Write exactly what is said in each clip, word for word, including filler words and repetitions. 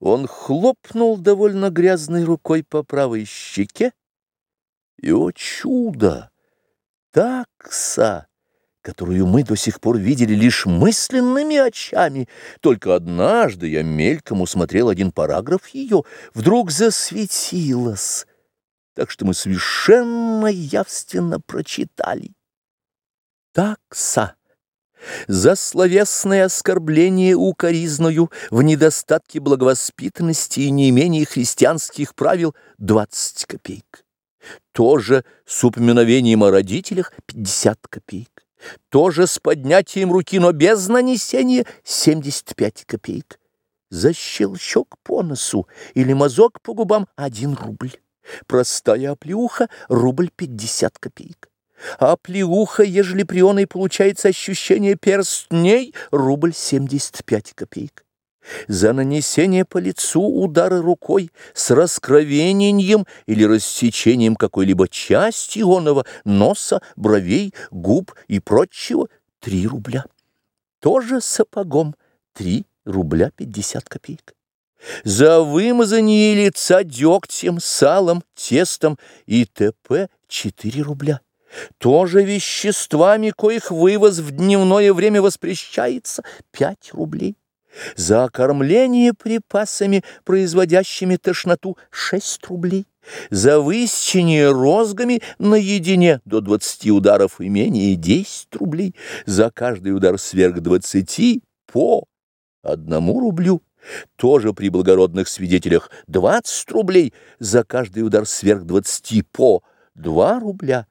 Он хлопнул довольно грязной рукой по правой щеке, и, о чудо, такса, которую мы до сих пор видели лишь мысленными очами, только однажды я мельком усмотрел один параграф ее, вдруг засветилась, так что мы совершенно явственно прочитали. Такса. За словесное оскорбление укоризною в недостатке благовоспитанности и неимении христианских правил двадцать копеек. Тоже с упоминовением о родителях пятьдесят копеек. Тоже с поднятием руки, но без нанесения семьдесят пять копеек. За щелчок по носу или мазок по губам один рубль. Простая оплеуха рубль пятьдесят копеек. А плеуха, ежели при оной получается ощущение перстней, рубль семьдесят пять копеек. За нанесение по лицу удара рукой с раскровением или рассечением какой-либо части оного, носа, бровей, губ и прочего, три рубля. Тоже сапогом три рубля пятьдесят копеек. За вымазание лица дегтем, салом, тестом и т.п. четыре рубля. Тоже веществами, коих вывоз в дневное время воспрещается, пять рублей. За окормление припасами, производящими тошноту, шесть рублей. За высечение розгами наедине до двадцати ударов и менее десять рублей. За каждый удар сверх двадцати по одному рублю. Тоже при благородных свидетелях двадцать рублей. За каждый удар сверх двадцати по два рубля.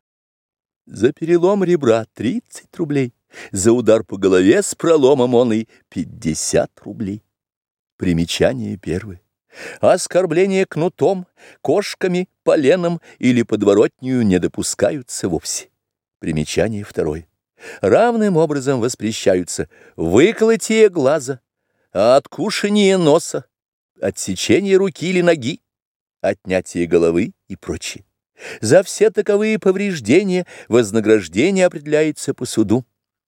За перелом ребра тридцать рублей, за удар по голове с проломом он и пятьдесят рублей. Примечание первое. Оскорбления кнутом, кошками, поленом или подворотнею не допускаются вовсе. Примечание второе. Равным образом воспрещаются выколотие глаза, откушение носа, отсечение руки или ноги, отнятие головы и прочее. За все таковые повреждения вознаграждение определяется по суду.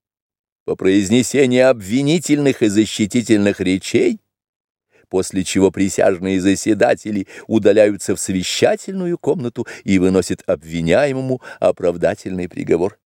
По произнесении обвинительных и защитительных речей, после чего присяжные заседатели удаляются в совещательную комнату и выносят обвиняемому оправдательный приговор.